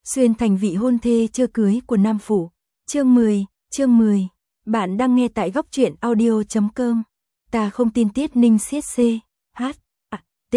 Xuyên thành vị hôn thê chưa cưới của Nam Phủ. Chương 10. Bạn đang nghe tại góc truyện audio.com. Ta không tin Tiết Ninh siết C, H, T,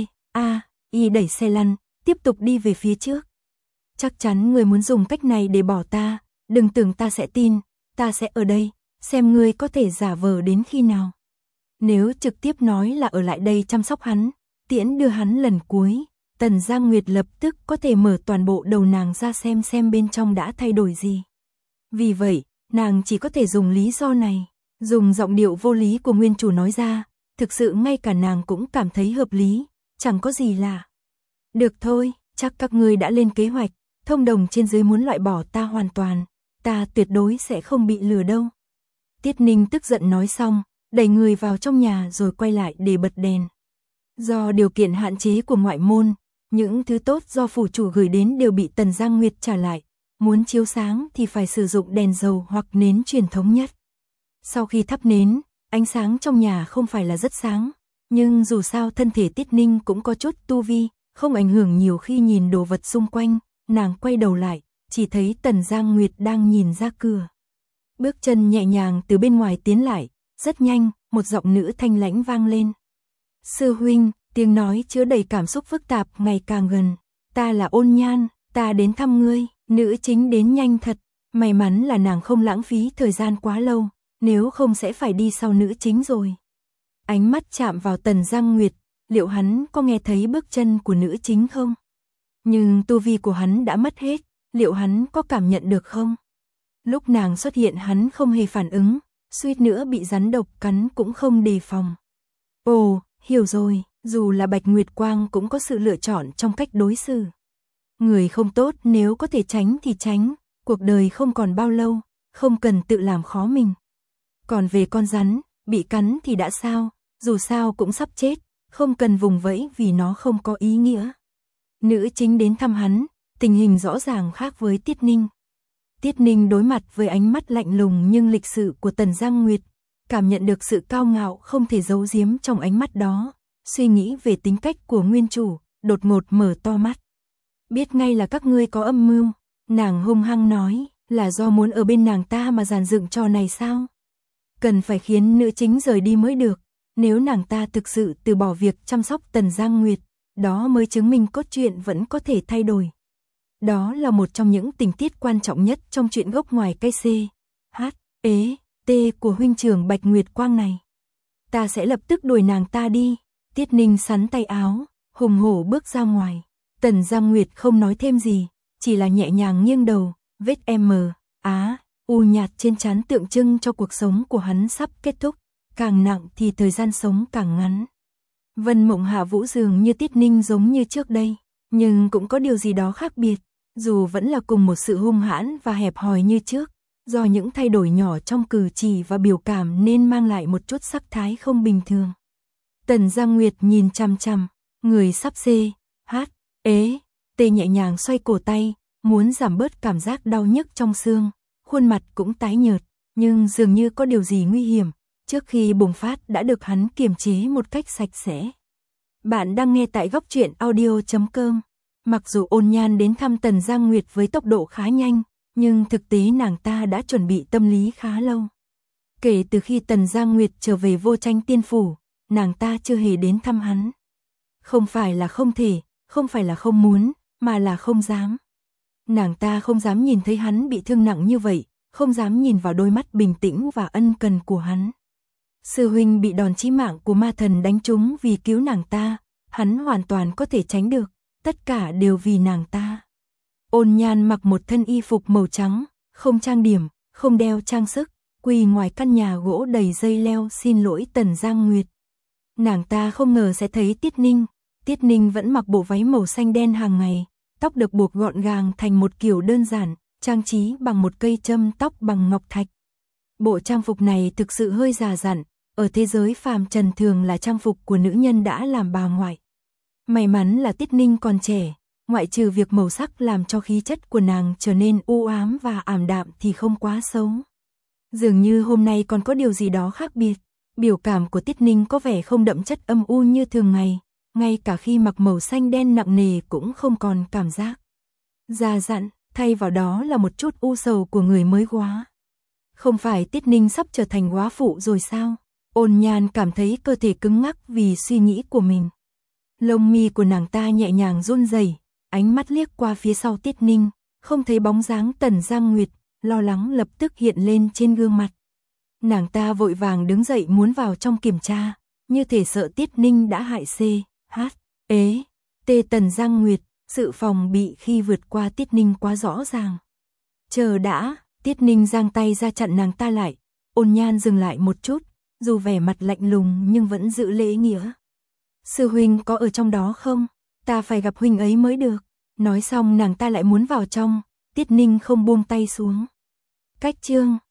I đẩy xe lăn, tiếp tục đi về phía trước. Chắc chắn ngươi muốn dùng cách này để bỏ ta, đừng tưởng ta sẽ tin, ta sẽ ở đây, xem ngươi có thể giả vờ đến khi nào. Nếu trực tiếp nói là ở lại đây chăm sóc hắn, tiễn đưa hắn lần cuối, Tần Giang Nguyệt lập tức có thể mở toàn bộ đầu nàng ra xem bên trong đã thay đổi gì. Vì vậy, nàng chỉ có thể dùng lý do này, dùng giọng điệu vô lý của nguyên chủ nói ra, thực sự ngay cả nàng cũng cảm thấy hợp lý, chẳng có gì lạ. Được thôi, chắc các ngươi đã lên kế hoạch, thông đồng trên dưới muốn loại bỏ ta hoàn toàn, ta tuyệt đối sẽ không bị lừa đâu. Tiết Ninh tức giận nói xong, đẩy người vào trong nhà rồi quay lại để bật đèn. Do điều kiện hạn chế của ngoại môn, những thứ tốt do phủ chủ gửi đến đều bị Tần Giang Nguyệt trả lại, muốn chiếu sáng thì phải sử dụng đèn dầu hoặc nến truyền thống nhất. Sau khi thắp nến, ánh sáng trong nhà không phải là rất sáng, nhưng dù sao thân thể Tiết Ninh cũng có chút tu vi, không ảnh hưởng nhiều khi nhìn đồ vật xung quanh, nàng quay đầu lại, chỉ thấy Tần Giang Nguyệt đang nhìn ra cửa. Bước chân nhẹ nhàng từ bên ngoài tiến lại, rất nhanh, một giọng nữ thanh lãnh vang lên. Sư huynh, tiếng nói chứa đầy cảm xúc phức tạp ngày càng gần. Ta là Ôn Nhan, ta đến thăm ngươi. Nữ chính đến nhanh thật, may mắn là nàng không lãng phí thời gian quá lâu, nếu không sẽ phải đi sau nữ chính rồi. Ánh mắt chạm vào Tần Giang Nguyệt, liệu hắn có nghe thấy bước chân của nữ chính không? Nhưng tu vi của hắn đã mất hết, liệu hắn có cảm nhận được không? Lúc nàng xuất hiện hắn không hề phản ứng, suýt nữa bị rắn độc cắn cũng không đề phòng. Ồ, hiểu rồi, dù là Bạch Nguyệt Quang cũng có sự lựa chọn trong cách đối xử. Người không tốt nếu có thể tránh thì tránh, cuộc đời không còn bao lâu, không cần tự làm khó mình. Còn về con rắn, bị cắn thì đã sao, dù sao cũng sắp chết, không cần vùng vẫy vì nó không có ý nghĩa. Nữ chính đến thăm hắn, tình hình rõ ràng khác với Tiết Ninh. Tiết Ninh đối mặt với ánh mắt lạnh lùng nhưng lịch sự của Tần Giang Nguyệt, cảm nhận được sự cao ngạo không thể giấu giếm trong ánh mắt đó, suy nghĩ về tính cách của nguyên chủ, đột ngột mở to mắt. Biết ngay là các ngươi có âm mưu, nàng hung hăng nói, là do muốn ở bên nàng ta mà dàn dựng trò này sao? Cần phải khiến nữ chính rời đi mới được, nếu nàng ta thực sự từ bỏ việc chăm sóc Tần Giang Nguyệt, đó mới chứng minh cốt truyện vẫn có thể thay đổi. Đó là một trong những tình tiết quan trọng nhất trong truyện gốc ngoài cây C, H, T của huynh trưởng Bạch Nguyệt Quang này. Ta sẽ lập tức đuổi nàng ta đi. Tiết Ninh sắn tay áo, hùng hổ bước ra ngoài. Tần Giang Nguyệt không nói thêm gì, chỉ là nhẹ nhàng nghiêng đầu, vết u nhạt trên trán tượng trưng cho cuộc sống của hắn sắp kết thúc, càng nặng thì thời gian sống càng ngắn. Vân Mộng Hạ Vũ dường như Tiết Ninh giống như trước đây, nhưng cũng có điều gì đó khác biệt, dù vẫn là cùng một sự hung hãn và hẹp hòi như trước, do những thay đổi nhỏ trong cử chỉ và biểu cảm nên mang lại một chút sắc thái không bình thường. Tần Giang Nguyệt nhìn chằm chằm, người sắp C, H, T nhẹ nhàng xoay cổ tay, muốn giảm bớt cảm giác đau nhức trong xương, khuôn mặt cũng tái nhợt, nhưng dường như có điều gì nguy hiểm, trước khi bùng phát đã được hắn kiềm chế một cách sạch sẽ. Bạn đang nghe tại góc truyện audio.com. Mặc dù Ôn Nhan đến thăm Tần Giang Nguyệt với tốc độ khá nhanh, nhưng thực tế nàng ta đã chuẩn bị tâm lý khá lâu. Kể từ khi Tần Giang Nguyệt trở về Vô Tranh Tiên Phủ, nàng ta chưa hề đến thăm hắn. Không phải là không thể, không phải là không muốn, mà là không dám. Nàng ta không dám nhìn thấy hắn bị thương nặng như vậy, không dám nhìn vào đôi mắt bình tĩnh và ân cần của hắn. Sư huynh bị đòn chí mạng của ma thần đánh trúng vì cứu nàng ta, hắn hoàn toàn có thể tránh được, tất cả đều vì nàng ta. Ôn Nhan mặc một thân y phục màu trắng, không trang điểm, không đeo trang sức, quỳ ngoài căn nhà gỗ đầy dây leo xin lỗi Tần Giang Nguyệt. Nàng ta không ngờ sẽ thấy Tiết Ninh vẫn mặc bộ váy màu xanh đen hàng ngày, tóc được buộc gọn gàng thành một kiểu đơn giản, trang trí bằng một cây châm tóc bằng ngọc thạch. Bộ trang phục này thực sự hơi già dặn, ở thế giới phàm trần thường là trang phục của nữ nhân đã làm bà ngoại. May mắn là Tiết Ninh còn trẻ, ngoại trừ việc màu sắc làm cho khí chất của nàng trở nên u ám và ảm đạm thì không quá xấu. Dường như hôm nay còn có điều gì đó khác biệt, biểu cảm của Tiết Ninh có vẻ không đậm chất âm u như thường ngày, ngay cả khi mặc màu xanh đen nặng nề cũng không còn cảm giác. Già dặn, thay vào đó là một chút u sầu của người mới góa. Không phải Tiết Ninh sắp trở thành góa phụ rồi sao? Ôn Nhan cảm thấy cơ thể cứng ngắc vì suy nghĩ của mình. Lông mi của nàng ta nhẹ nhàng run rẩy, ánh mắt liếc qua phía sau Tiết Ninh, không thấy bóng dáng Tần Giang Nguyệt, lo lắng lập tức hiện lên trên gương mặt. Nàng ta vội vàng đứng dậy muốn vào trong kiểm tra, như thể sợ Tiết Ninh đã hại Tần Giang Nguyệt, sự phòng bị khi vượt qua Tiết Ninh quá rõ ràng. Chờ đã, Tiết Ninh giang tay ra chặn nàng ta lại, Ôn Nhan dừng lại một chút, dù vẻ mặt lạnh lùng nhưng vẫn giữ lễ nghĩa. Sư huynh có ở trong đó không? Ta phải gặp huynh ấy mới được. Nói xong nàng ta lại muốn vào trong, Tiết Ninh không buông tay xuống. Cách chương